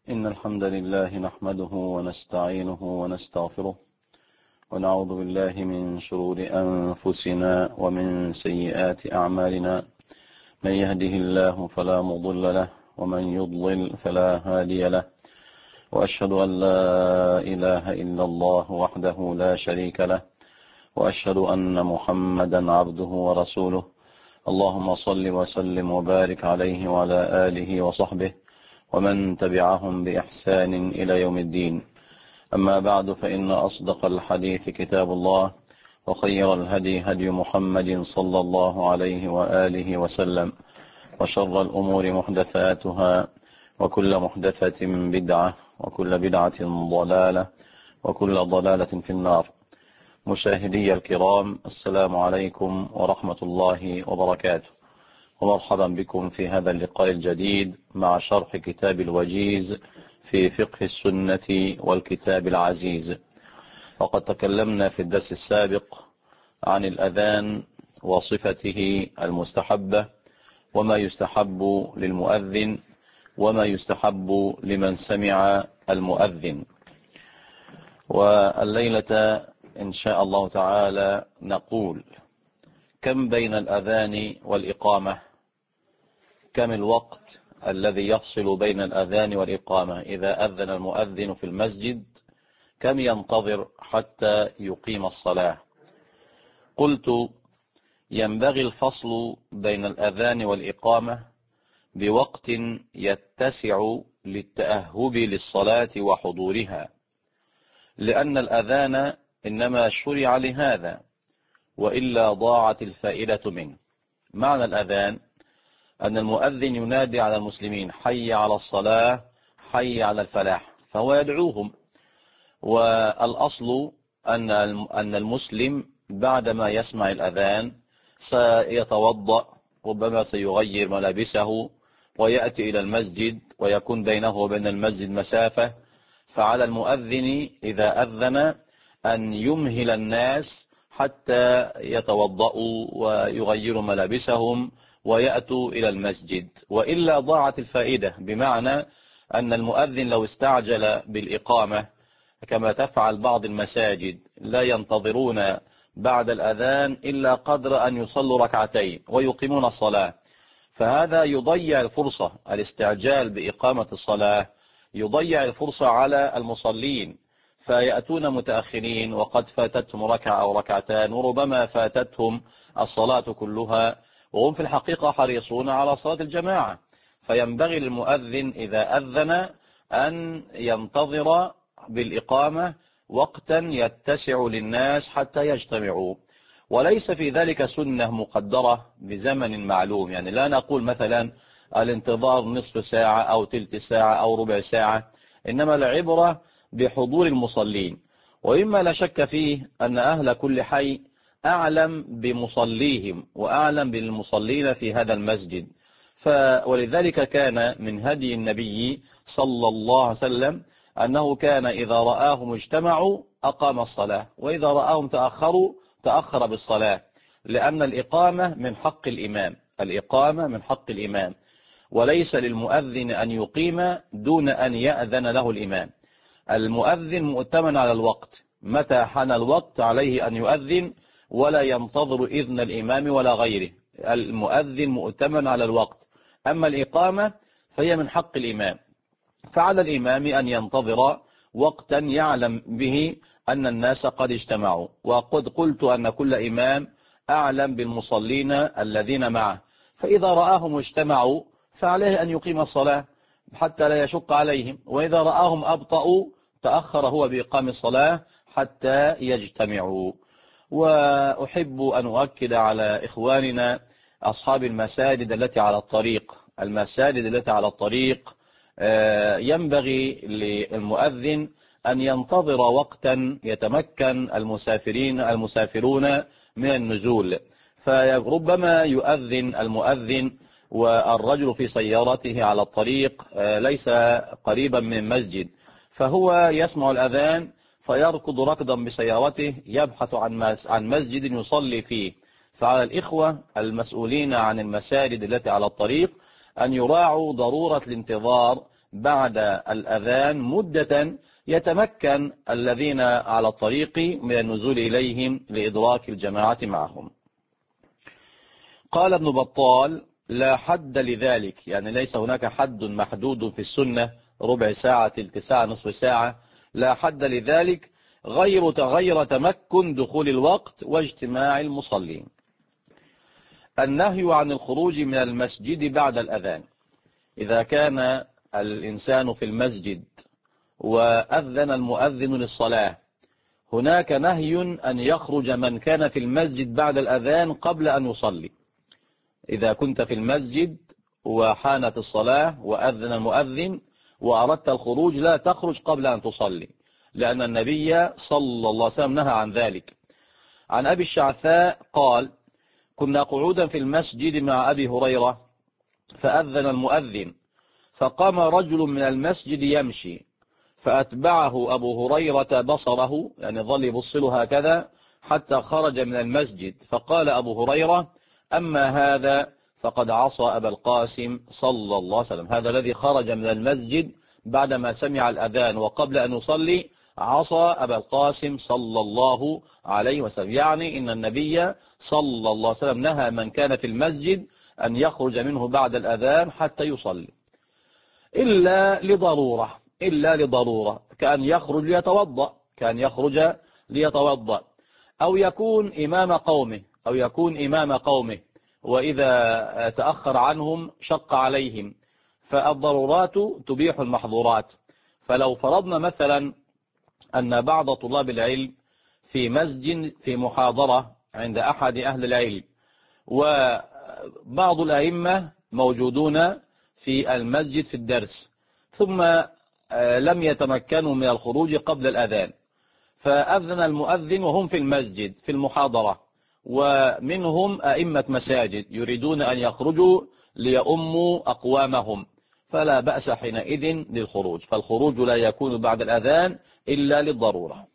إن الحمد لله نحمده ونستعينه ونستغفره ونعوذ بالله من شرور أنفسنا ومن سيئات أعمالنا. من يهده الله فلا مضل له ومن يضلل فلا هادي له، وأشهد أن لا إله إلا الله وحده لا شريك له، وأشهد أن محمدا عبده ورسوله. اللهم صل وسلم وبارك عليه وعلى آله وصحبه ومن تبعهم بإحسان إلى يوم الدين. أما بعد، فإن أصدق الحديث كتاب الله، وخير الهدي هدي محمد صلى الله عليه وآله وسلم، وشر الأمور محدثاتها، وكل محدثة بدعة، وكل بدعة ضلالة، وكل ضلالة في النار. مشاهدي الكرام، السلام عليكم ورحمة الله وبركاته، ومرحبا بكم في هذا اللقاء الجديد مع شرح كتاب الوجيز في فقه السنة والكتاب العزيز. وقد تكلمنا في الدرس السابق عن الأذان وصفته المستحبة، وما يستحب للمؤذن وما يستحب لمن سمع المؤذن. والليلة إن شاء الله تعالى نقول: كم بين الأذان والإقامة؟ كم الوقت الذي يفصل بين الأذان والإقامة؟ إذا أذن المؤذن في المسجد كم ينتظر حتى يقيم الصلاة؟ قلت: ينبغي الفصل بين الأذان والإقامة بوقت يتسع للتأهب للصلاة وحضورها، لأن الأذان إنما شرع لهذا، وإلا ضاعت الفائدة منه. معنى الأذان أن المؤذن ينادي على المسلمين: حي على الصلاة، حي على الفلاح، فهو يدعوهم. والأصل أن المسلم بعدما يسمع الأذان سيتوضأ، ربما سيغير ملابسه ويأتي إلى المسجد، ويكون بينه وبين المسجد مسافة. فعلى المؤذن إذا أذن أن يمهل الناس حتى يتوضأوا ويغيروا ملابسهم ويأتوا إلى المسجد، وإلا ضاعت الفائدة. بمعنى أن المؤذن لو استعجل بالإقامة كما تفعل بعض المساجد، لا ينتظرون بعد الأذان إلا قدر أن يصلوا ركعتين ويقيمون الصلاة، فهذا يضيع الفرصة. الاستعجال بإقامة الصلاة يضيع الفرصة على المصلين، فيأتون متأخرين وقد فاتتهم ركعة أو ركعتان، وربما فاتتهم الصلاة كلها، وهم في الحقيقة حريصون على صلاة الجماعة. فينبغي للمؤذن إذا أذن أن ينتظر بالإقامة وقتا يتسع للناس حتى يجتمعوا، وليس في ذلك سنة مقدرة بزمن معلوم. يعني لا نقول مثلا الانتظار نصف ساعة أو تلت ساعة أو ربع ساعة، إنما العبرة بحضور المصلين. وإما لا شك فيه أن أهل كل حي أعلم بمصليهم وأعلم بالمصلين في هذا المسجد. ولذلك كان من هدي النبي صلى الله عليه وسلم أنه كان إذا رآهم اجتمعوا أقام الصلاة، وإذا رآهم تأخروا تأخر بالصلاة، لأن الإقامة من حق الإمام. الإقامة من حق الإمام، وليس للمؤذن أن يقيم دون أن يأذن له الإمام. المؤذن مؤتمن على الوقت، متى حان الوقت عليه أن يؤذن، ولا ينتظر إذن الإمام ولا غيره. المؤذن مؤتمن على الوقت. أما الإقامة فهي من حق الإمام، فعلى الإمام أن ينتظر وقتا يعلم به أن الناس قد اجتمعوا. وقد قلت أن كل إمام أعلم بالمصلين الذين معه، فإذا رآهم اجتمعوا فعليه أن يقيم الصلاة حتى لا يشق عليهم، وإذا رآهم أبطأوا تأخر هو بإقام الصلاة حتى يجتمعوا. وأحب أن أؤكد على إخواننا أصحاب المساجد التي على الطريق، المساجد التي على الطريق ينبغي للمؤذن أن ينتظر وقتا يتمكن المسافرون من النزول، فربما يؤذن المؤذن والرجل في سيارته على الطريق ليس قريبا من المسجد، فهو يسمع الأذان فيركض ركضا بسيارته يبحث عن مسجد يصلي فيه. فعلى الإخوة المسؤولين عن المساجد التي على الطريق أن يراعوا ضرورة الانتظار بعد الأذان مدة يتمكن الذين على الطريق من النزول إليهم لإدراك الجماعة معهم. قال ابن بطال: لا حد لذلك، يعني ليس هناك حد محدود في السنة، ربع ساعة، تلت ساعة، نصف ساعة، لا حد لذلك غير تمكن دخول الوقت واجتماع المصلين. النهي عن الخروج من المسجد بعد الأذان: إذا كان الإنسان في المسجد وأذن المؤذن للصلاة، هناك نهي أن يخرج من كان في المسجد بعد الأذان قبل أن يصلي. إذا كنت في المسجد وحانت الصلاة وأذن المؤذن وأردت الخروج، لا تخرج قبل أن تصلي، لأن النبي صلى الله عليه وسلم نهى عن ذلك. عن أبي الشعثاء قال: كنا قعودا في المسجد مع أبي هريرة فأذن المؤذن، فقام رجل من المسجد يمشي، فأتبعه أبو هريرة بصره، يعني ظل يبص له هكذا حتى خرج من المسجد، فقال أبو هريرة: أما هذا فقد عصى أبا القاسم صلى الله عليه وسلم. هذا الذي خرج من المسجد بعدما سمع الأذان وقبل أن يصلي عصى أبا القاسم صلى الله عليه وسلم، يعني إن النبي صلى الله عليه وسلم نهى من كان في المسجد أن يخرج منه بعد الأذان حتى يصلي، إلا لضرورة، كأن يخرج ليتوضأ، أو يكون إمام قومه، وإذا تأخر عنهم شق عليهم، فالضرورات تبيح المحظورات. فلو فرضنا مثلا أن بعض طلاب العلم في مسجد في محاضرة عند أحد أهل العلم، وبعض الأئمة موجودون في المسجد في الدرس، ثم لم يتمكنوا من الخروج قبل الأذان، فأذن المؤذن وهم في المسجد في المحاضرة، ومنهم أئمة مساجد يريدون أن يخرجوا ليؤموا أقوامهم، فلا بأس حينئذ للخروج، فالخروج لا يكون بعد الأذان إلا للضرورة.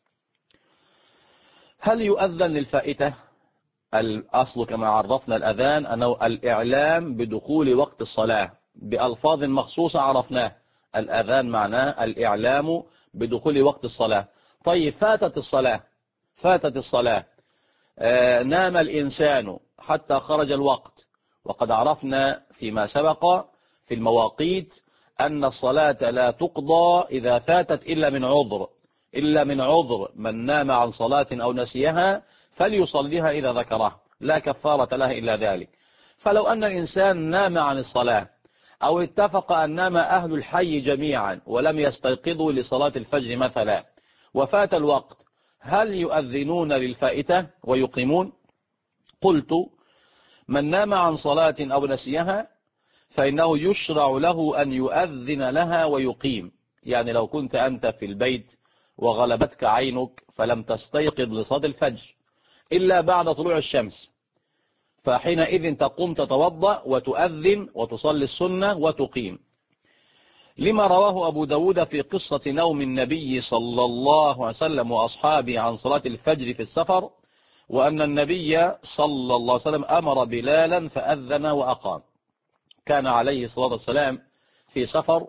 هل يؤذن للفائتة؟ الأصل كما عرفنا الأذان أنه الإعلام بدخول وقت الصلاة بألفاظ مخصوصة عرفناه. الأذان معناه الإعلام بدخول وقت الصلاة. طيب فاتت الصلاة، نام الإنسان حتى خرج الوقت، وقد عرفنا فيما سبق في المواقيت أن الصلاة لا تقضى إذا فاتت إلا من عذر، من نام عن صلاة أو نسيها فليصليها إذا ذكرها، لا كفارة لها إلا ذلك. فلو أن الإنسان نام عن الصلاة، أو اتفق أن نام أهل الحي جميعا ولم يستيقظوا لصلاة الفجر مثلا وفات الوقت، هل يؤذنون للفائتة ويقيمون؟ قلت: من نام عن صلاة أو نسيها فإنه يشرع له أن يؤذن لها ويقيم. يعني لو كنت أنت في البيت وغلبتك عينك فلم تستيقظ لصلاة الفجر إلا بعد طلوع الشمس، فحينئذ تقوم تتوضأ وتؤذن وتصلي السنة وتقيم، لما رواه أبو داود في قصة نوم النبي صلى الله عليه وسلم وأصحابه عن صلاة الفجر في السفر، وأن النبي صلى الله عليه وسلم أمر بلالا فأذن وأقام. كان عليه الصلاة والسلام في سفر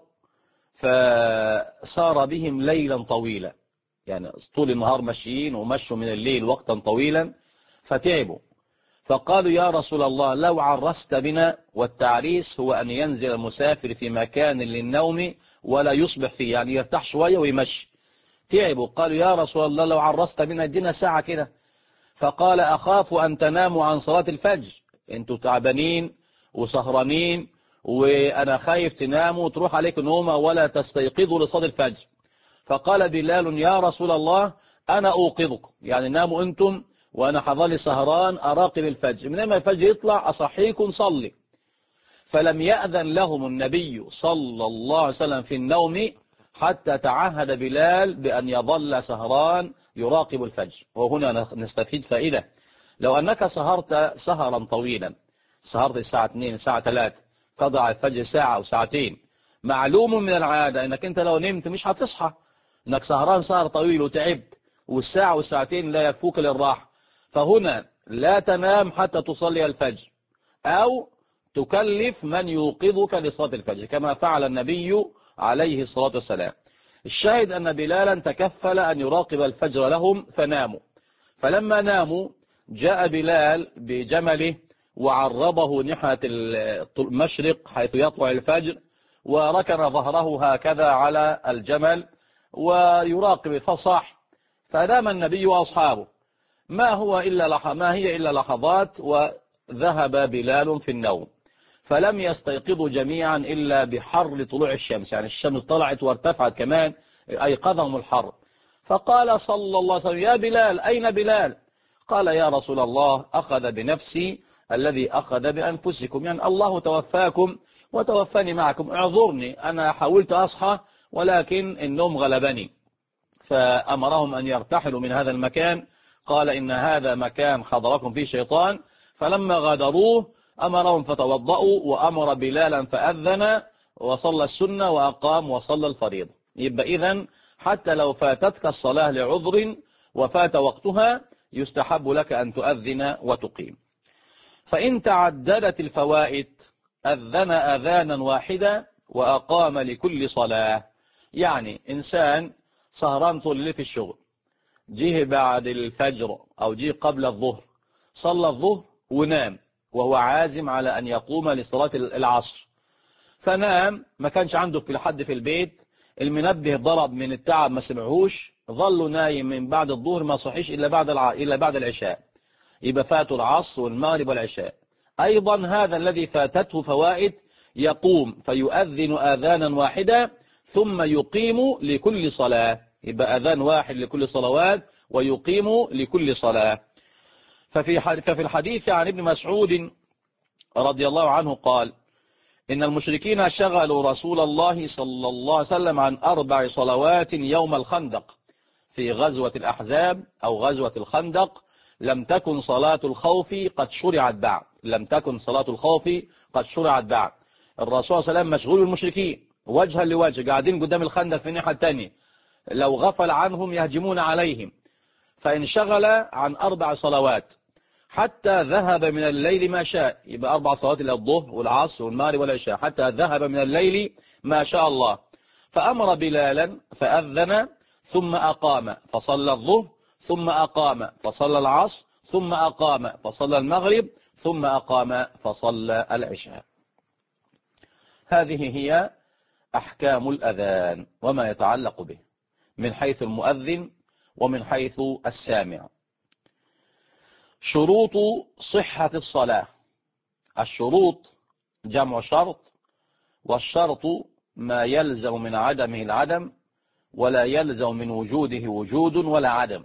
فسار بهم ليلا طويلا، يعني طول النهار ماشيين ومشوا من الليل وقتا طويلا فتعبوا، فقالوا: يا رسول الله لو عرست بنا. والتعريس هو أن ينزل المسافر في مكان للنوم ولا يصبح فيه، يعني يرتاح شوية ويمشي. تعبوا، قالوا: يا رسول الله لو عرست بنا ادينا ساعة كده. فقال: أخاف أن تناموا عن صلاة الفجر، انتوا تعبانين وسهرانين وأنا خايف تناموا وتروح عليك نومة ولا تستيقظوا لصلاة الفجر. فقال بلال: يا رسول الله أنا أوقظكم، يعني ناموا أنتم وأنا حظلي سهران أراقب الفجر، من لما الفجر يطلع أصحيكم صلي. فلم يأذن لهم النبي صلى الله عليه وسلم في النوم حتى تعهد بلال بأن يظل سهران يراقب الفجر. وهنا نستفيد فائدة: لو أنك سهرت سهرا طويلا، سهرت الساعة 2 الساعة 3 قضى الفجر ساعة أو ساعتين، معلوم من العادة أنك أنت لو نمت مش هتصحى، أنك سهران سهر طويل وتعبت، والساعة والساعتين لا يكفوك للراحة. فهنا لا تنام حتى تصلي الفجر، أو تكلف من يوقظك لصلاة الفجر، كما فعل النبي عليه الصلاة والسلام. الشاهد أن بلالا تكفل أن يراقب الفجر لهم فناموا، فلما ناموا جاء بلال بجمله وعرضه ناحية المشرق حيث يطلع الفجر، وركن ظهره هكذا على الجمل ويراقب فصاح. فنام النبي وأصحابه، ما هي إلا لحظات وذهب بلال في النوم، فلم يستيقظوا جميعا إلا بحر طلوع الشمس، يعني الشمس طلعت وارتفعت كمان أيقظهم الحر. فقال صلى الله عليه وسلم: يا بلال أين بلال؟ قال: يا رسول الله أخذ بنفسي الذي أخذ بأنفسكم، يعني الله توفاكم وتوفاني معكم، اعذرني أنا حاولت أصحى ولكن النوم غلبني. فأمرهم أن يرتحلوا من هذا المكان، قال: إن هذا مكان حضركم فيه شيطان. فلما غادروه أمرهم فتوضأوا، وأمر بلالا فأذن وصلى السنة وأقام وصلى الفريضة. يبقى إذن حتى لو فاتتك الصلاة لعذر وفات وقتها يستحب لك أن تؤذن وتقيم. فإن تعددت الفوائد أذن أذانا واحدا وأقام لكل صلاة. يعني إنسان سهران طول الليل في الشغل، جيه بعد الفجر أو جيه قبل الظهر، صلى الظهر ونام وهو عازم على أن يقوم لصلاة العصر، فنام، ما كانش عنده في حد في البيت، المنبه ضرب من التعب ما سمعهوش، ظل نايم من بعد الظهر ما صحيش إلا بعد العشاء، يبقى فاتوا العصر والمغرب والعشاء. أيضا هذا الذي فاتته فوائد يقوم فيؤذن آذانا واحدا ثم يقيم لكل صلاة، يبقى أذان واحد لكل صلوات ويقيم لكل صلاة. ففي الحديث عن ابن مسعود رضي الله عنه قال: إن المشركين شغلوا رسول الله صلى الله عليه وسلم عن 4 صلوات يوم الخندق في غزوة الأحزاب أو غزوة الخندق، لم تكن صلاة الخوف قد شرعت بعد. لم تكن صلاة الخوف قد شرعت بعد. الرسول صلى الله عليه وسلم مشغول بالمشركين وجها لوجه، قاعدين قدام الخندق في الناحية الثانية، لو غفل عنهم يهجمون عليهم، فانشغل عن 4 صلوات حتى ذهب من الليل ما شاء، يبقى 4 صلوات إلى الظهر والعصر والمغرب والعشاء، حتى ذهب من الليل ما شاء الله. فأمر بلالا فأذن ثم أقام فصلى الظهر، ثم أقام فصلى العصر، ثم أقام فصلى المغرب، ثم أقام فصلى العشاء. هذه هي أحكام الأذان وما يتعلق به من حيث المؤذن ومن حيث السامع. شروط صحة الصلاة. الشروط جمع شرط، والشرط ما يلزم من عدمه العدم ولا يلزم من وجوده وجود ولا عدم.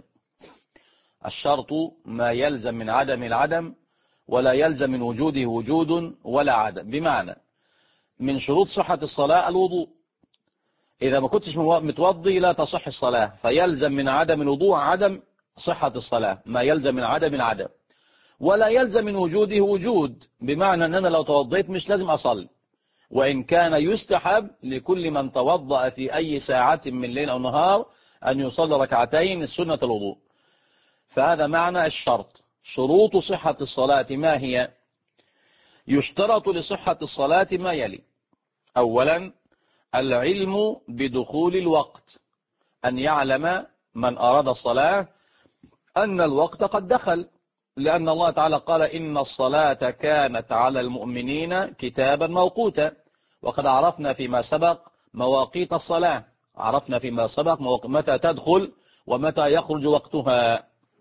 الشرط ما يلزم من عدم العدم ولا يلزم من وجوده وجود ولا عدم، بمعنى من شروط صحة الصلاة الوضوء، إذا ما كنتش متوضي لا تصح الصلاة، فيلزم من عدم الوضوء عدم صحة الصلاة، ما يلزم من عدم العدم. ولا يلزم من وجوده وجود، بمعنى أن أنا لو توضيت مش لازم أصلي، وإن كان يستحب لكل من توضأ في أي ساعة من ليل أو نهار أن يصلي ركعتين سنة الوضوء. فهذا معنى الشرط. شروط صحة الصلاة ما هي؟ يشترط لصحة الصلاة ما يلي: أولا العلم بدخول الوقت، أن يعلم من أراد الصلاة أن الوقت قد دخل، لأن الله تعالى قال: إن الصلاة كانت على المؤمنين كتابا موقوتا. وقد عرفنا فيما سبق مواقيت الصلاة، عرفنا فيما سبق متى تدخل ومتى يخرج وقتها.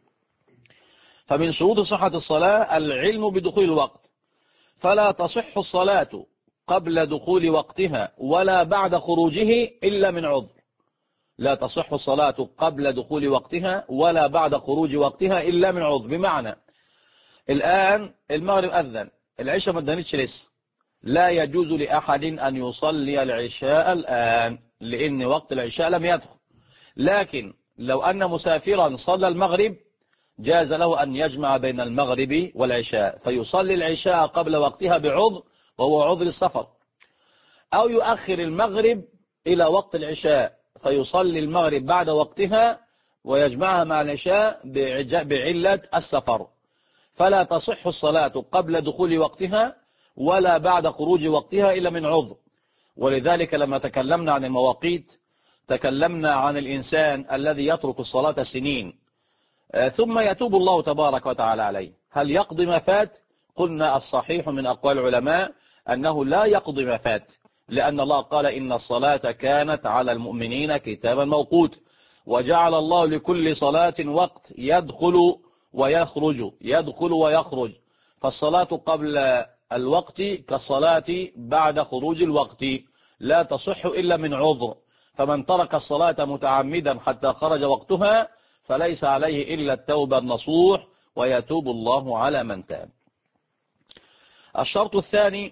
فمن شروط صحة الصلاة العلم بدخول الوقت، فلا تصح الصلاة قبل دخول وقتها ولا بعد خروجه إلا من عذر. لا تصح الصلاة قبل دخول وقتها ولا بعد خروج وقتها إلا من عذر، بمعنى الآن المغرب أذن، العشاء ما ادانتش لسه، لا يجوز لأحد أن يصلي العشاء الآن لأن وقت العشاء لم يدخل. لكن لو أن مسافرا صلى المغرب جاز له أن يجمع بين المغرب والعشاء فيصلي العشاء قبل وقتها بعذر وهو عذر السفر، أو يؤخر المغرب إلى وقت العشاء فيصلي المغرب بعد وقتها ويجمعها مع العشاء بعلة السفر. فلا تصح الصلاة قبل دخول وقتها ولا بعد خروج وقتها إلا من عذر. ولذلك لما تكلمنا عن المواقيت تكلمنا عن الإنسان الذي يترك الصلاة سنين ثم يتوب الله تبارك وتعالى عليه، هل يقضي ما فات؟ قلنا الصحيح من أقوال العلماء أنه لا يقضي ما فات، لأن الله قال إن الصلاة كانت على المؤمنين كتابا موقوت، وجعل الله لكل صلاة وقت يدخل ويخرج يدخل ويخرج، فالصلاة قبل الوقت كالصلاة بعد خروج الوقت لا تصح إلا من عذر، فمن ترك الصلاة متعمدا حتى خرج وقتها فليس عليه إلا التوبة النصوح ويتوب الله على من تاب. الشرط الثاني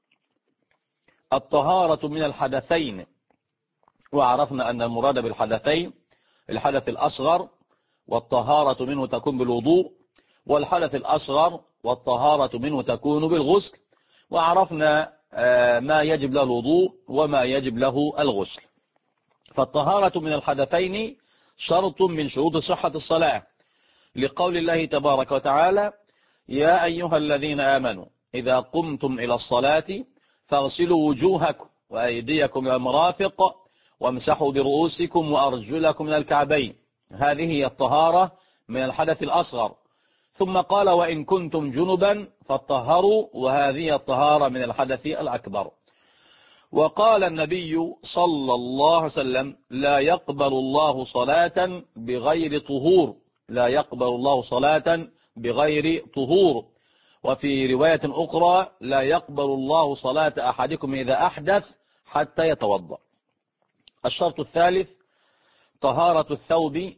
الطهارة من الحدثين، وعرفنا أن المراد بالحدثين الحدث الأصغر والطهارة منه تكون بالوضوء، والحدث الأصغر والطهارة منه تكون بالغسل، وعرفنا ما يجب له الوضوء وما يجب له الغسل. فالطهارة من الحدثين شرط من شروط صحة الصلاة، لقول الله تبارك وتعالى يا أيها الذين آمنوا إذا قمتم إلى الصلاة فاغسلوا وجوهكم وأيديكم إلى المرافق وامسحوا برؤوسكم وأرجلكم من الكعبين، هذه هي الطهارة من الحدث الأصغر. ثم قال وإن كنتم جنبا فاطهروا، وهذه الطهارة من الحدث الأكبر. وقال النبي صلى الله عليه وسلم لا يقبل الله صلاة بغير طهور، لا يقبل الله صلاة بغير طهور. وفي رواية أخرى لا يقبل الله صلاة أحدكم إذا أحدث حتى يتوضأ. الشرط الثالث طهارة الثوب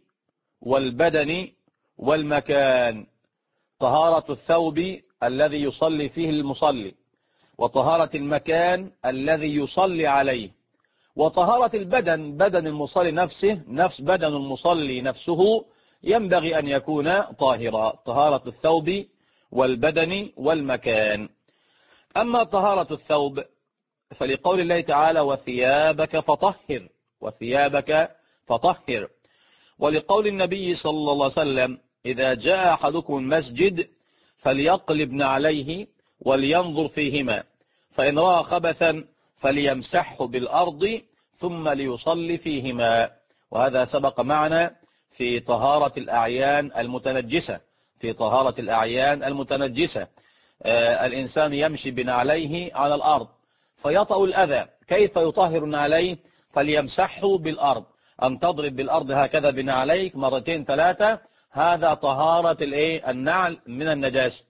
والبدن والمكان، طهارة الثوب الذي يصلي فيه المصلي، وطهارة المكان الذي يصلي عليه، وطهارة البدن، بدن المصلي نفسه، نفس بدن المصلي نفسه ينبغي أن يكون طاهرا، طهارة الثوب والبدن والمكان. أما طهارة الثوب فلقول الله تعالى وثيابك فطهر، وثيابك فطهر، ولقول النبي صلى الله عليه وسلم إذا جاء أحدكم المسجد فليقلب عليه ولينظر فيهما، فإن رأى خبثا فليمسحه بالأرض ثم ليصلي فيهما. وهذا سبق معنا في طهارة الأعيان المتنجسة، في طهارة الأعيان المتنجسة الإنسان يمشي بنعليه على الأرض فيطأ الأذى، كيف يطهر عليه؟ فليمسحه بالأرض، أن تضرب بالأرض هكذا بنعليك مرتين ثلاثة، هذا طهارة النعل من النجاسة.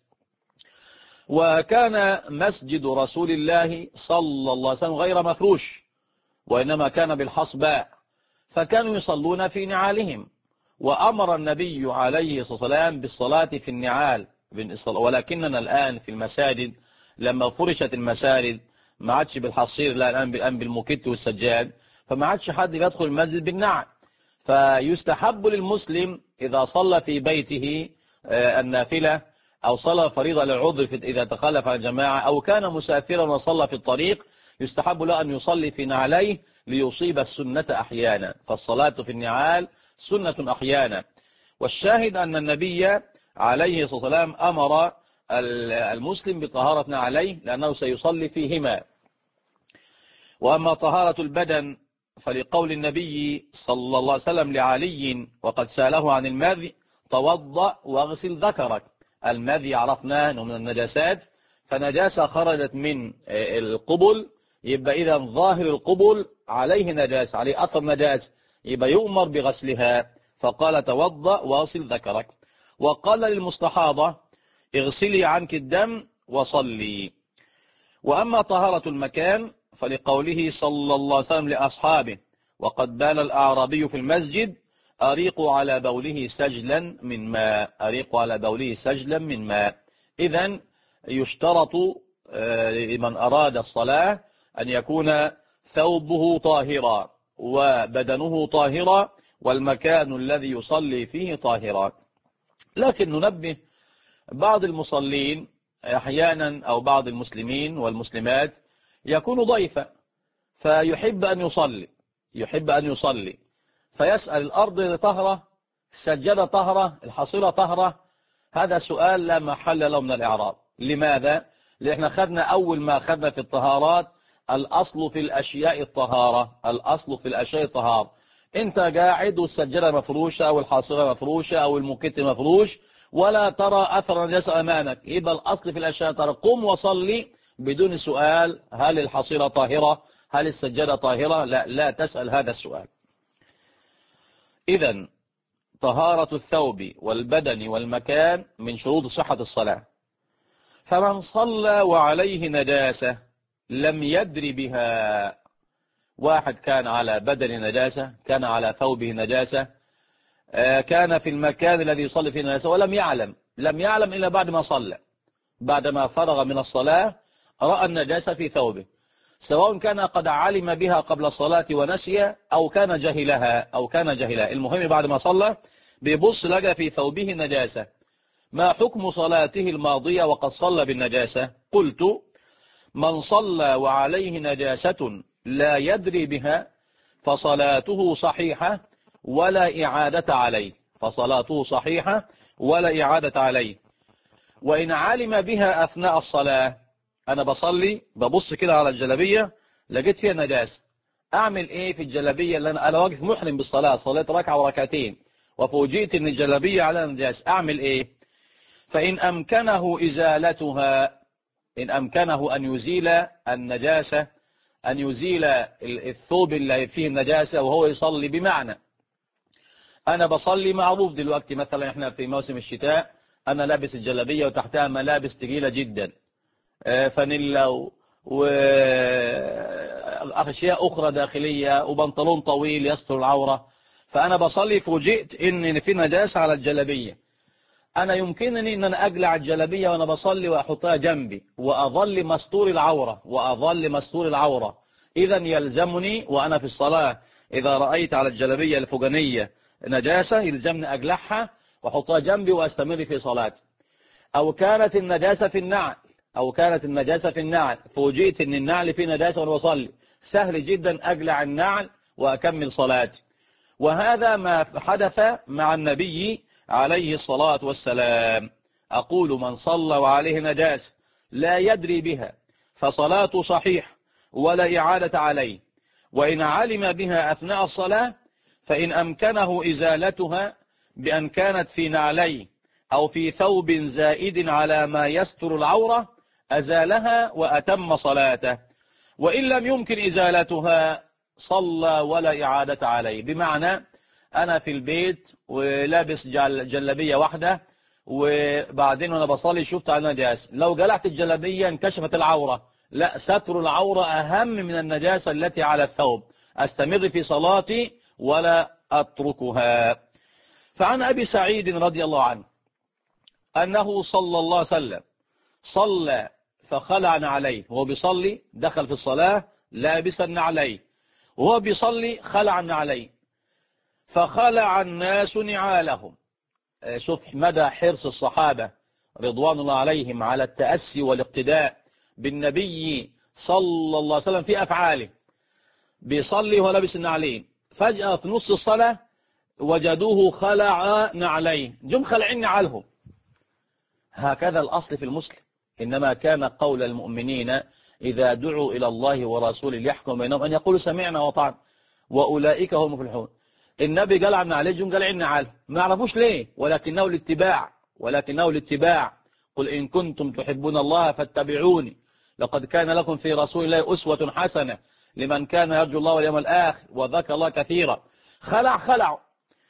وكان مسجد رسول الله صلى الله عليه وسلم غير مفروش، وإنما كان بالحصباء، فكانوا يصلون في نعالهم، وأمر النبي عليه الصلاة والسلام بالصلاة في النعال. ولكننا الآن في المساجد لما فرشت المساجد ما عادش بالحصير، لا الآن بالموكيت والسجاد، فما عادش حد يدخل المسجد بالنعل. فيستحب للمسلم إذا صلى في بيته النافلة أو صلى فريضة للعذر إذا تخلف عن الجماعة أو كان مسافرا وصلى في الطريق، يستحب له أن يصلي في نعليه ليصيب السنة أحيانا، فالصلاة في النعال سنة أحيانا. والشاهد أن النبي عليه الصلاة والسلام أمر المسلم بطهارة نعليه لأنه سيصلي فيهما. وأما طهارة البدن فلقول النبي صلى الله عليه وسلم لعلي وقد سأله عن المذي توضأ واغسل ذكرك. المذي عرفناه أنه من النجاسات، فنجاسة خرجت من القبل يبقى إذا ظاهر القبل عليه نجاسة، عليه أثر نجاسة، يبقى يؤمر بغسلها، فقال توضأ واغسل ذكرك. وقال للمستحاضة اغسلي عنك الدم وصلي. وأما طهارة المكان فلقوله صلى الله عليه وسلم لأصحابه وقد بال الأعرابي في المسجد أريقوا على بوله سجلا من ماء، أريقوا على بوله سجلا من ماء. إذن يشترط لمن أراد الصلاة أن يكون ثوبه طاهرا وبدنه طاهرا والمكان الذي يصلي فيه طاهرا. لكن ننبه بعض المصلين أحيانا أو بعض المسلمين والمسلمات يكون ضيفا فيحب أن يصلي فيسأل الأرض طهرة، السجادة طهرة، الحصيرة طهرة. هذا سؤال لا محل له من الإعراب. لماذا؟ لأن خدنا أول ما خدنا في الطهارات الأصل في الأشياء الطهارة، الأصل في الأشياء الطهارة. أنت قاعد والسجادة مفروشة أو الحاصرة مفروشة أو المكت مفروش ولا ترى أثر النجاسة أمامك، يبقى الأصل في الأشياء الطهارة. قم وصلي بدون سؤال هل الحصيرة طاهرة، هل السجادة طاهرة، لا تسأل هذا السؤال. إذن طهارة الثوب والبدن والمكان من شروط صحة الصلاة. فمن صلى وعليه نجاسة لم يدر بها، واحد كان على بدن نجاسة، كان على ثوبه نجاسة، كان في المكان الذي يصلي فيه نجاسة ولم يعلم، لم يعلم إلا بعد ما صلى، بعدما فرغ من الصلاة رأى النجاسة في ثوبه، سواء كان قد علم بها قبل الصلاة ونسي أو كان جهلها المهم بعد ما صلى بيبص لقى في ثوبه نجاسة. ما حكم صلاته الماضية وقد صلى بالنجاسة؟ قلت: من صلى وعليه نجاسة لا يدري بها فصلاته صحيحة ولا إعادة عليه، فصلاته صحيحة ولا إعادة عليه. وإن علم بها أثناء الصلاة، أنا بصلي ببص كده على الجلبية لقيت فيها نجاسة، أعمل إيه في الجلبية اللي أنا واقف محرم بالصلاة، صليت ركعة وركعتين وفوجئت إن الجلبية على نجاسة، أعمل إيه؟ فإن أمكنه إزالتها، إن أمكنه أن يزيل النجاسة، أن يزيل الثوب اللي فيه النجاسة وهو يصلي، بمعنى أنا بصلي معروف دلوقتي مثلا إحنا في موسم الشتاء أنا لابس الجلبية وتحتها ملابس ثقيلة جدا، فانيلا وأشياء أخرى داخلية وبنطلون طويل يستر العورة، فأنا بصلي فوجئت إن في نجاسة على الجلبية. أنا يمكنني أن أنا أقلع الجلبية وأنا بصلي وأحطها جنبي وأظل مستور العورة، إذا يلزمني وأنا في الصلاة إذا رأيت على الجلبية الفوقانية نجاسة يلزمني أقلعها وأحطها جنبي وأستمر في صلاتي. أو كانت النجاسة في النعل، فوجئت أن النعل فيه نجاسة وأنا بصلي، سهل جدا أقلع النعل وأكمل صلاتي. وهذا ما حدث مع النبي عليه الصلاة والسلام. أقول: من صلى وعليه نجاسة لا يدري بها فصلاته صحيح ولا إعادة عليه، وإن علم بها أثناء الصلاة فإن أمكنه إزالتها بأن كانت في نعليه أو في ثوب زائد على ما يستر العورة أزالها وأتم صلاته، وإن لم يمكن إزالتها صلى ولا إعادة عليه. بمعنى أنا في البيت ولابس جلبية واحدة وبعدين وأنا بصلي شفت على نجاسة، لو قلعت الجلبية انكشفت العورة، لا، ستر العورة أهم من النجاسة التي على الثوب، أستمر في صلاتي ولا أتركها. فعن أبي سعيد رضي الله عنه أنه صلى الله عليه وسلم صلى فخلع نعليه، وهو بيصلي دخل في الصلاة لابسا نعليه، وهو بيصلي خلع نعليه، فخلع الناس نعالهم. شوف مدى حرص الصحابة رضوان الله عليهم على التأسي والاقتداء بالنبي صلى الله عليه وسلم في أفعاله. بيصلي وهو لابس النعلين، فجأة في نص الصلاة وجدوه خلع نعليه، جم خلعين نعالهم. هكذا الأصل في المسلم، إنما كان قول المؤمنين إذا دعوا إلى الله ورسوله ليحكم بينهم أن يقولوا سمعنا وطعنا وأولئك هم المفلحون. النبي قال عن عليهم قال عنا عالم، ما عرفوش ليه، ولكنه الاتباع. قل إن كنتم تحبون الله فاتبعوني لقد كان لكم في رسول الله أسوة حسنة لمن كان يرجو الله واليوم الآخر وذكر الله كثيرا. خلعوا.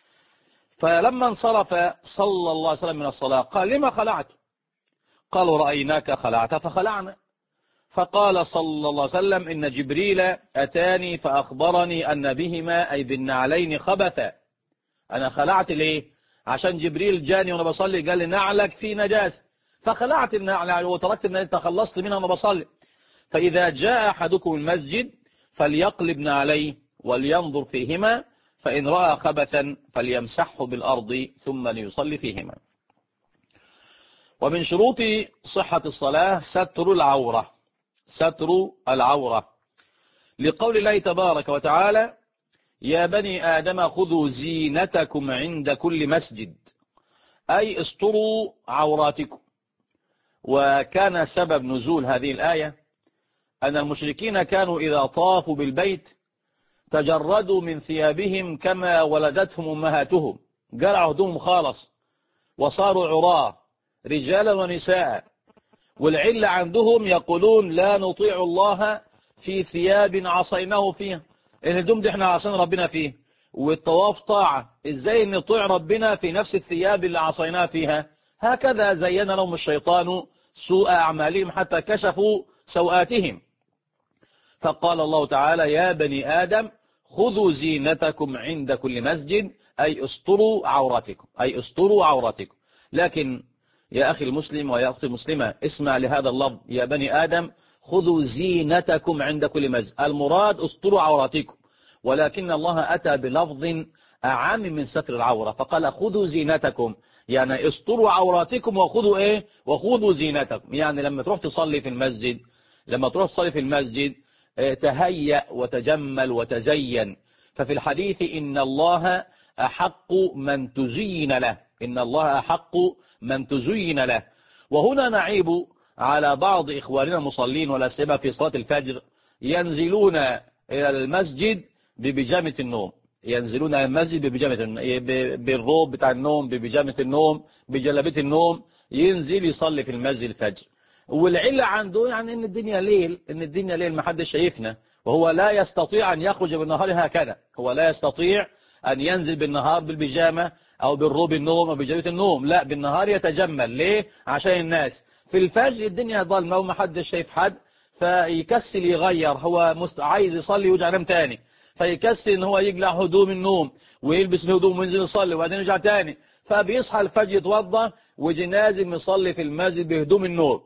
فلما انصرف صلى الله عليه وسلم من الصلاة قال: لما خلعت؟ قالوا: رأيناك خلعت فخلعنا. فقال صلى الله عليه وسلم: إن جبريل أتاني فأخبرني أن بهما أي بالنعلين خبثا. أنا خلعت ليه؟ عشان جبريل جاني وأنا بصلي قال لي نعلك في نجاسة، فخلعت النعل وتركت أن تخلصت منها وأنا بصلي. فإذا جاء أحدكم المسجد فليقلب نعليه ولينظر فيهما، فإن رأى خبثا فليمسحه بالأرض ثم ليصلي فيهما. ومن شروط صحة الصلاة ستر العورة، لقول الله تبارك وتعالى: يا بني آدم خذوا زينتكم عند كل مسجد، أي استروا عوراتكم. وكان سبب نزول هذه الآية أن المشركين كانوا إذا طافوا بالبيت تجردوا من ثيابهم كما ولدتهم أمهاتهم، جرعوا هدوم خالص وصاروا عراة رجالا ونساء. والعلة عندهم يقولون لا نطيع الله في ثياب عصيناه فيها، الهدوم دي احنا عصينا ربنا فيه، والطواف طاعة، ازاي نطيع ربنا في نفس الثياب اللي عصيناه فيها؟ هكذا زين لهم الشيطان سوء أعمالهم حتى كشفوا سوآتهم. فقال الله تعالى يا بني آدم خذوا زينتكم عند كل مسجد، أي استروا عوراتكم، أي استروا عوراتكم. لكن يا أخي المسلم ويا أختي المسلمة، اسمع لهذا اللفظ يا بني آدم خذوا زينتكم عند كل مسجد، المراد استروا عوراتكم، ولكن الله أتى بلفظ أعم من ستر العورة، فقال خذوا زينتكم، يعني استروا عوراتكم وخذوا إيه؟ وخذوا زينتكم. يعني لما تروح تصلي في المسجد، لما تروح تصلي في المسجد تهيأ وتجمل وتزين. ففي الحديث إن الله أحق من تزين له، إن الله أحق من تزين له. وهنا نعيب على بعض إخواننا المصلين ولا سيما في صلاة الفجر، ينزلون إلى المسجد ببيجامة النوم، ينزلون إلى المسجد ببيجامة النوم، بالروب بتاع النوم، ببيجامة النوم، بجلبية النوم، ينزل يصلي في المسجد الفجر. والعلة عنده يعني ان الدنيا ليل، ان الدنيا ليل ما حدش شايفنا، وهو لا يستطيع ان يخرج بالنهار هكذا، هو لا يستطيع ان ينزل بالنهار بالبيجامة او بالروب النوم او بجلبية النوم، لا بالنهار يتجمل. ليه؟ عشان الناس. في الفجر الدنيا ضلمة وما حدش شايف حد، فيكسل يغير، هو عايز يصلي ويرجع ينام تاني، فيكسل ان هو يقلع هدوم النوم ويلبس الهدوم وينزل يصلي وبعدين يرجع تاني، فبيصحى الفجر يتوضى ويجي نازل يصلي في المسجد بهدوم النوم.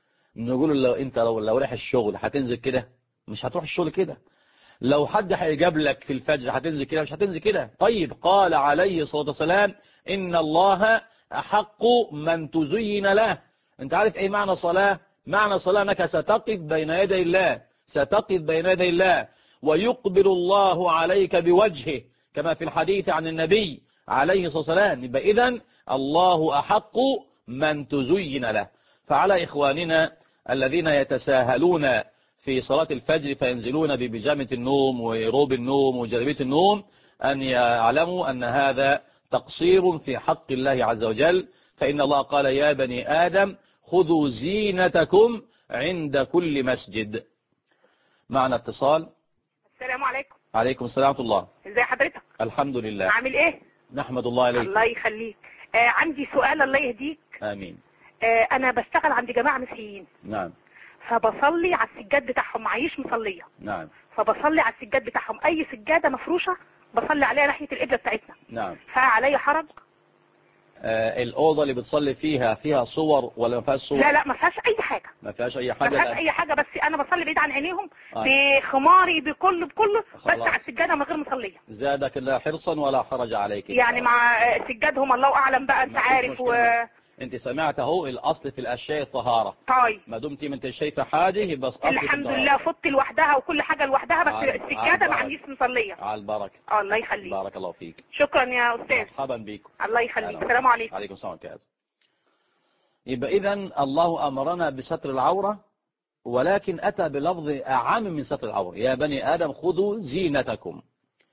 نقول له انت لو رايح الشغل هتنزل كده؟ مش هتروح الشغل كده. لو حد هيجاب لك في الفجر هتنزل كده؟ مش هتنزل كده. طيب قال عليه الصلاة والسلام إن الله أحق من تزين له. انت عارف ايه معنى صلاة؟ معنى صلاة انك ستقف بين يدي الله، ستقف بين يدي الله ويقبل الله عليك بوجهه كما في الحديث عن النبي عليه الصلاة والسلام. يبقى إذن الله أحق من تزين له. فعلى إخواننا الذين يتساهلون في صلاة الفجر فينزلون ببيجامة النوم وروب النوم وجلبية النوم أن يعلموا أن هذا تقصير في حق الله عز وجل، فإن الله قال يا بني آدم خذوا زينتكم عند كل مسجد. معنا اتصال. السلام عليكم. عليكم السلام ورحمة الله. ازي حضرتك؟ الحمد لله. عامل ايه؟ نحمد الله عليك. الله يخليك. عندي سؤال الله يهديك. آمين. انا بشتغل عند جماعة مسيحيين. نعم. فبصلي على السجاد بتاعهم، معيش مصلية. نعم. فبصلي على السجاد بتاعهم، اي سجادة مفروشة بصلي عليها ناحية القبلة بتاعتنا. نعم. فعلي حرج؟ الأوضة اللي بتصلي فيها صور ولا ما فيهاش صور؟ لا ما فيهاش اي حاجة. ما فيهاش اي حاجة. ما فيهاش اي حاجة، بس انا بصلي بعيد عن عينيهم بخماري بكله بس على السجادة من غير مصلية. زادك الله حرصا ولا حرج عليك. يعني مع سجادهم الله اعلم بقى، انت عارف. انت سمعت اهو، الاصل في الاشياء الطهارة. طيب ما دمتي ما انت شايفه حاجه يبقى اصل الحمد لله فضت لوحدها وكل حاجة لوحدها، بس السجادة ما عنديش مصلية. على البركة. الله يخليك. بارك الله فيك. شكرا يا استاذ. مرحبا بكم. الله يخليك. السلام عليكم. عليكم السلام ورحمة الله. يبقى اذا الله امرنا بستر العورة، ولكن اتى بلفظ اعم من ستر العورة، يا بني ادم خذوا زينتكم.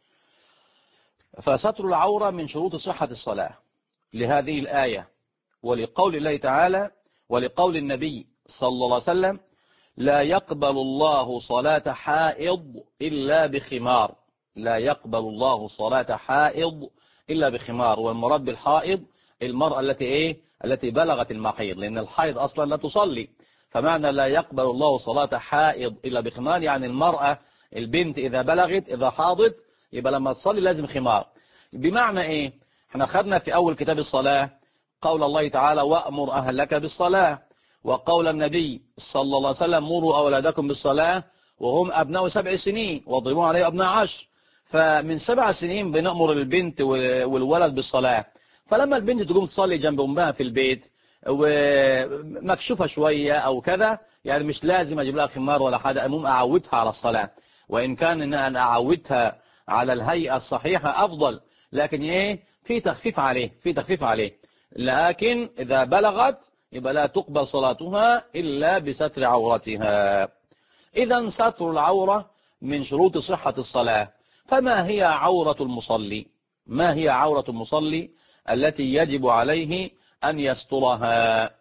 فستر العورة من شروط صحة الصلاة لهذه الآية، ولقول الله تعالى ولقول النبي صلى الله عليه وسلم لا يقبل الله صلاة حائض إلا بخمار. لا يقبل الله صلاة حائض إلا بخمار. والمراد بالحائض المرأة التي بلغت المحيض، لأن الحائض أصلا لا تصلي. فمعنى لا يقبل الله صلاة حائض إلا بخمار يعني المرأة البنت إذا بلغت إذا حاضت يبقى لما تصلي لازم خمار. بمعنى إيه؟ احنا خدنا في أول كتاب الصلاة قول الله تعالى وأمر أهلك بالصلاة، وقول النبي صلى الله عليه وسلم مروا أولادكم بالصلاة وهم أبناء 7 سنين واضربوا عليه أبناء 10. فمن 7 سنين بنأمر البنت والولد بالصلاة. فلما البنت تقوم تصلي جنب أمها في البيت ومكشوفة شوية أو كذا، يعني مش لازم أجيب لها خمار ولا حاجة، المهم أعودها على الصلاة. وإن كان إن أنا أعودها على الهيئة الصحيحة أفضل، لكن في تخفيف عليه. لكن إذا بلغت يبقى لا تقبل صلاتها إلا بستر عورتها. إذا ستر العورة من شروط صحة الصلاة. فما هي عورة المصلي؟ ما هي عورة المصلي التي يجب عليه أن يسترها؟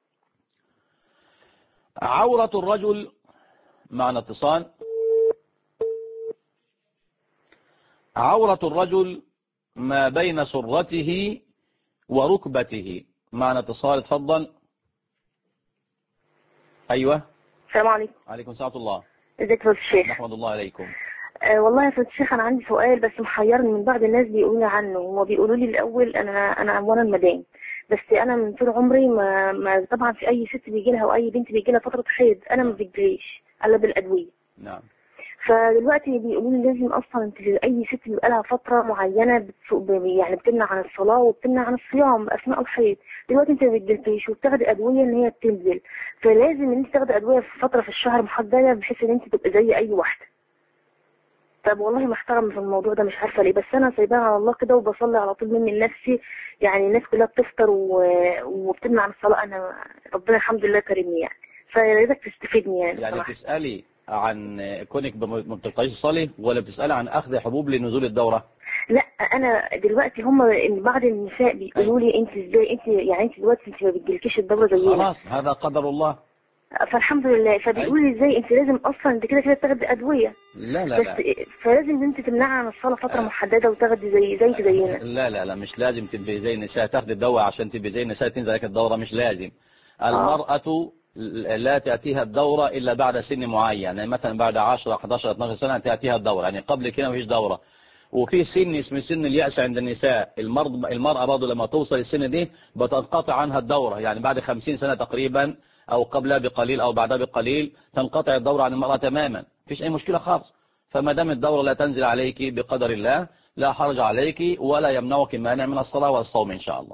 عورة الرجل، معنى اتصال، عورة الرجل ما بين سرته وركبته. معنى اتصال، اتفضل. أيوة. السلام عليكم. عليكم السلام ورحمة الله. ازيك يا الشيخ؟ نحمد الله عليكم. والله يا الشيخ انا عندي سؤال بس محيرني من بعض الناس بيقولوا لي عنه. هو بيقولوا لي الاول انا اولا مدام، بس انا من طول عمري ما طبعا في اي ست بيجي لها او اي بنت بيجي لها فتره حيض انا ما بتجيليش الا بالادويه. نعم. فدلوقتي بيقولوا لي لازم اصلا انت اي ست بيبقى لها فتره معينه يعني بتمنع عن الصلاه وبتمنع عن الصيام اثناء الحيض. دلوقتي انت ما بتجيلكيش وبتاخدي ادويه ان هي بتنزل، فلازم ان انت تاخدي ادويه في فتره في الشهر محدده بحيث ان انت تبقى زي اي واحده. طب والله محترم في الموضوع ده مش عارفه ليه، بس انا سايباها على الله كده وبصلي على طول مني لنفسي. يعني الناس كلها بتفطر وبتمنع عن الصلاه، انا ربنا الحمد لله كرمني يعني، فلازمك تستفيدني يعني بتسألي عن كونك ما بتقطعيش الصلاة ولا بتسألي عن أخذ حبوب لنزول الدورة؟ لا انا دلوقتي هم بعض النساء بيقولوا لي انت ازاي انت يعني انت دلوقتي انت ما بتجيلكيش الدوره زينا. خلاص هذا قدر الله. فالحمد لله. فبيقولوا لي ازاي انت لازم اصلا انت كده تاخدي ادويه. لا لا بس لا، فلازم انت تمنعي عن الصلاه فتره محدده وتاخدي زي زينا. لا لا لا، مش لازم تبقي زي النساء تاخدي الدواء عشان تبقي زي النساء تنزل عليك الدورة، مش لازم. المرأة لا تأتيها الدورة إلا بعد سن معين، يعني مثلا بعد 10 11 12 سنة تأتيها الدورة، يعني قبل كده ما فيش دورة. وفي سن اسمه سن اليأس عند النساء. المرأة برضه لما توصل السن دي بتنقطع عنها الدورة، يعني بعد 50 سنة تقريبا أو قبلها بقليل أو بعدها بقليل تنقطع الدورة عن المرأة تماما، مفيش أي مشكلة خالص. فما دام الدورة لا تنزل عليك بقدر الله لا حرج عليك ولا يمنعك مانع من الصلاة والصوم إن شاء الله.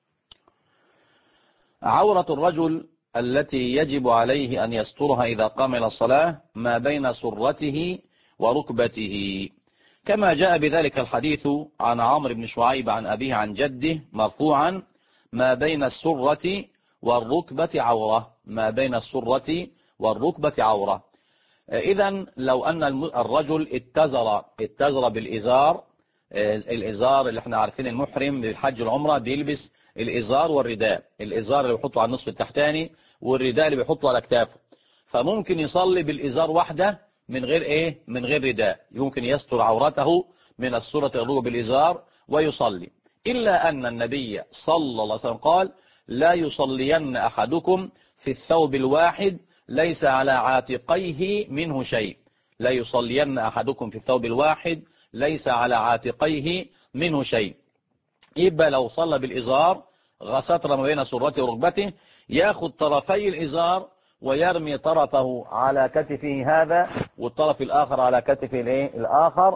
عورة الرجل التي يجب عليه أن يسترها إذا قام إلى الصلاة ما بين سرته وركبته، كما جاء بذلك الحديث عن عمرو بن شعيب عن أبيه عن جده مرفوعا: ما بين السرة والركبة عورة، ما بين السرة والركبة عورة. إذن لو أن الرجل اتزر بالإزار، الإزار اللي احنا عارفين المحرم للحج والعمرة بيلبس الإزار والرداء، الإزار اللي بيحطه على النصف التحتاني والرداء اللي بيحطه على كتافه، فممكن يصلي بالإزار وحده من غير من غير رداء، يمكن يستر عورته من السرة الركبة بالإزار ويصلي. إلا أن النبي صلى الله عليه وسلم قال: لا يصلين أحدكم في الثوب الواحد ليس على عاتقيه منه شيء، لا يصلين أحدكم في الثوب الواحد ليس على عاتقيه منه شيء. يبقى لو صلى بالإزار ستر ما بين سرته وركبته، ياخذ طرفي الإزار ويرمي طرفه على كتفه هذا والطرف الآخر على كتفه الآخر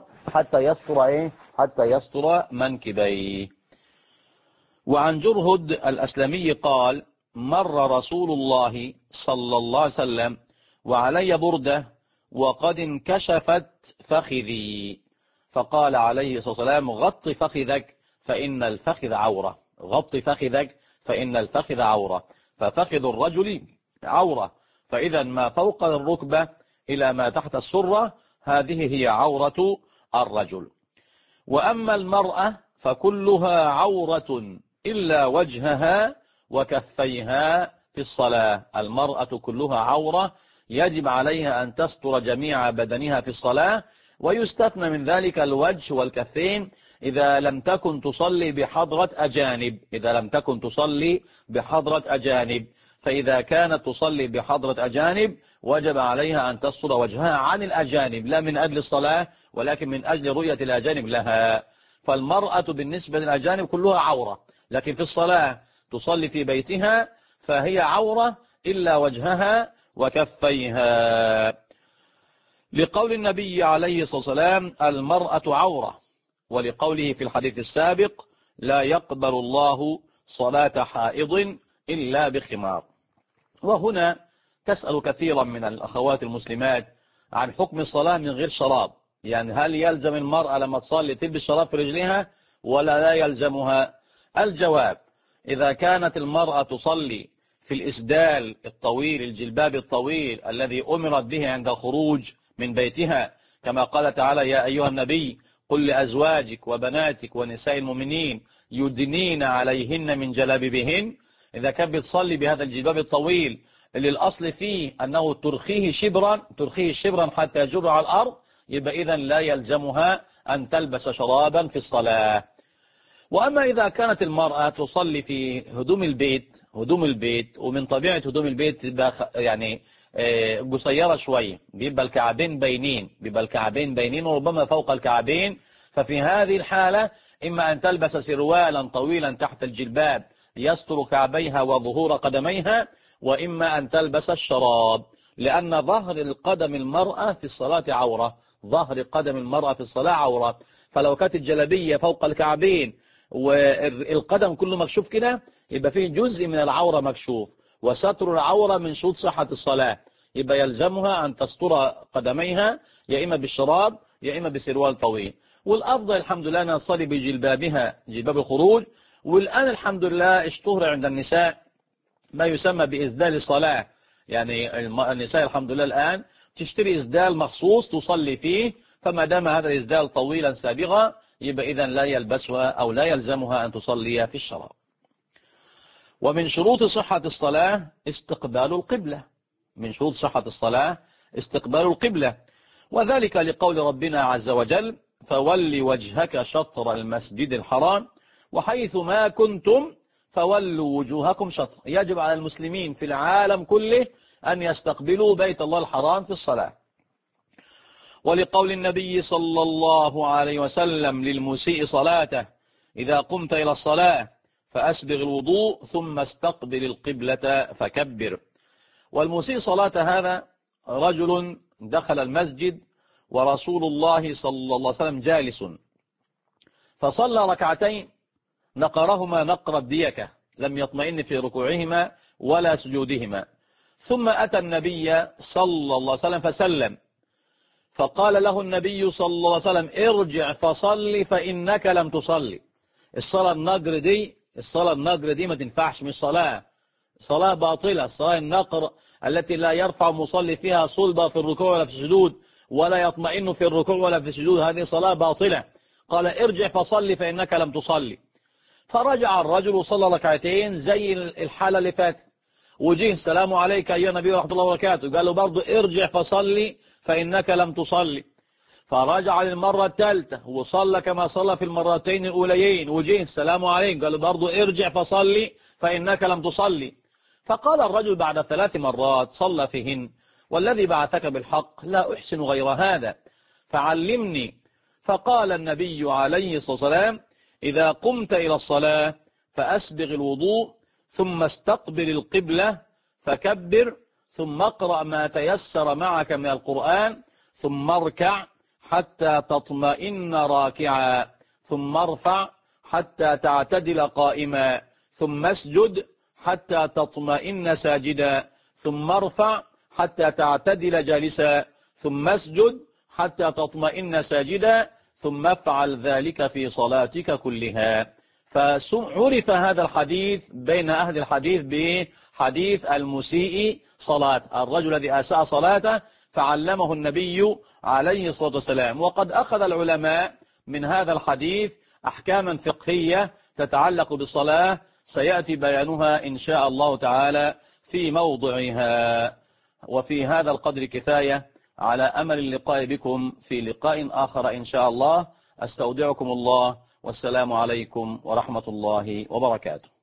حتى يستر منكبيه. وعن جرهد الأسلمي قال: مر رسول الله صلى الله عليه وسلم وعلي بردة وقد انكشفت فخذي، فقال عليه الصلاة والسلام: غط فخذك فإن الفخذ عورة، غط فخذك فإن الفخذ عورة. ففخذ الرجل عورة، فإذا ما فوق الركبة إلى ما تحت السرة هذه هي عورة الرجل. وأما المرأة فكلها عورة إلا وجهها وكفيها في الصلاة. المرأة كلها عورة يجب عليها أن تستر جميع بدنها في الصلاة، ويستثنى من ذلك الوجه والكفين إذا لم تكن تصلي بحضرة أجانب، إذا لم تكن تصلي بحضرة أجانب. فإذا كانت تصلي بحضرة أجانب وجب عليها أن تستر وجهها عن الأجانب، لا من أجل الصلاة ولكن من أجل رؤية الأجانب لها. فالمرأة بالنسبة للأجانب كلها عورة، لكن في الصلاة تصلي في بيتها فهي عورة إلا وجهها وكفيها، لقول النبي عليه الصلاة والسلام: المرأة عورة، ولقوله في الحديث السابق: لا يقبل الله صلاة حائض إلا بخمار. وهنا تسأل كثيرا من الأخوات المسلمات عن حكم الصلاة من غير شراب، يعني هل يلزم المرأة لما تصلي تلبس شراب في رجلها ولا لا يلزمها؟ الجواب: إذا كانت المرأة تصلي في الإسدال الطويل الجلباب الطويل الذي أمرت به عند الخروج من بيتها، كما قال تعالى: يا أيها النبي قل لأزواجك وبناتك ونساء المؤمنين يدنين عليهن من جلابيبهن. إذا كانت بتصلي بهذا الجلباب الطويل اللي الأصل فيه أنه ترخيه شبرا حتى يجر على الأرض، يبقى إذن لا يلزمها أن تلبس شرابا في الصلاة. وأما إذا كانت المرأة تصلي في هدوم البيت، ومن طبيعة هدوم البيت يعني قصيرة شوية، بيبقى الكعبين بينين وربما فوق الكعبين، ففي هذه الحالة إما أن تلبس سروالا طويلا تحت الجلباب يستر كعبيها وظهور قدميها، وإما أن تلبس الشراب، لأن ظهر القدم المرأة في الصلاة عورة. فلو كانت الجلبية فوق الكعبين والقدم كله مكشوف كده، يبقى فيه جزء من العورة مكشوف، وستر العورة من شروط صحة الصلاة، يبقى يلزمها أن تستر قدميها يا إما بالشراب يا إما بسروال طويل. والأفضل الحمد لله أن تصلي بجلبابها، جلباب الخروج. والآن الحمد لله اشتهر عند النساء ما يسمى بإسدال الصلاة، يعني النساء الحمد لله الآن تشتري إسدال مخصوص تصلي فيه، فما دام هذا الإسدال طويلا سابغا يبقى إذن لا يلبسها أو لا يلزمها أن تصلي في الشراب. ومن شروط صحة الصلاة استقبال القبلة، وذلك لقول ربنا عز وجل: فول وجهك شطر المسجد الحرام وحيث ما كنتم فولوا وجوهكم شطر. يجب على المسلمين في العالم كله أن يستقبلوا بيت الله الحرام في الصلاة. ولقول النبي صلى الله عليه وسلم للمسيء صلاته: إذا قمت إلى الصلاة فأسبغ الوضوء ثم استقبل القبلة فكبر. والمسيء صلاة هذا رجل دخل المسجد ورسول الله صلى الله عليه وسلم جالس، فصلى ركعتين نقرهما نقر الديكة، لم يطمئن في ركوعهما ولا سجودهما، ثم أتى النبي صلى الله عليه وسلم فسلم، فقال له النبي صلى الله عليه وسلم: ارجع فصلي فإنك لم تصلي. الصلاة النقر دي ما تنفعش، مش صلاة باطلة. صلاة النقر التي لا يرفع مصلي فيها صلبة في الركوع ولا في السجود ولا يطمئن في الركوع ولا في السجود، هذه صلاة باطلة. قال: ارجع فصلي فإنك لم تصلي. فرجع الرجل وصلى ركعتين زي الحالة اللي فاتت، وجيه: السلام عليك أيها النبي ورحمة الله وبركاته. قال له برضه: ارجع فصلي فإنك لم تصلي. فرجع للمرة الثالثة وصلى كما صلى في المرتين الأوليين، وجيه: السلام عليك. قال له برضه: ارجع فصلي فإنك لم تصلي. فقال الرجل بعد 3 مرات صلى فيهن: والذي بعثك بالحق لا أحسن غير هذا فعلمني. فقال النبي عليه الصلاة والسلام: إذا قمت إلى الصلاة فأسبغ الوضوء ثم استقبل القبلة فكبر، ثم اقرأ ما تيسر معك من القرآن، ثم اركع حتى تطمئن راكعا، ثم ارفع حتى تعتدل قائما، ثم اسجد حتى تطمئن ساجدا، ثم ارفع حتى تعتدل جالسا، ثم اسجد حتى تطمئن ساجدا، ثم افعل ذلك في صلاتك كلها. فعرف هذا الحديث بين أهل الحديث بحديث المسيء صلاة، الرجل الذي أساء صلاته فعلمه النبي عليه الصلاة والسلام. وقد أخذ العلماء من هذا الحديث أحكاما فقهية تتعلق بالصلاة، سيأتي بيانها إن شاء الله تعالى في موضعها. وفي هذا القدر كفاية، على أمل اللقاء بكم في لقاء آخر إن شاء الله. أستودعكم الله، والسلام عليكم ورحمة الله وبركاته.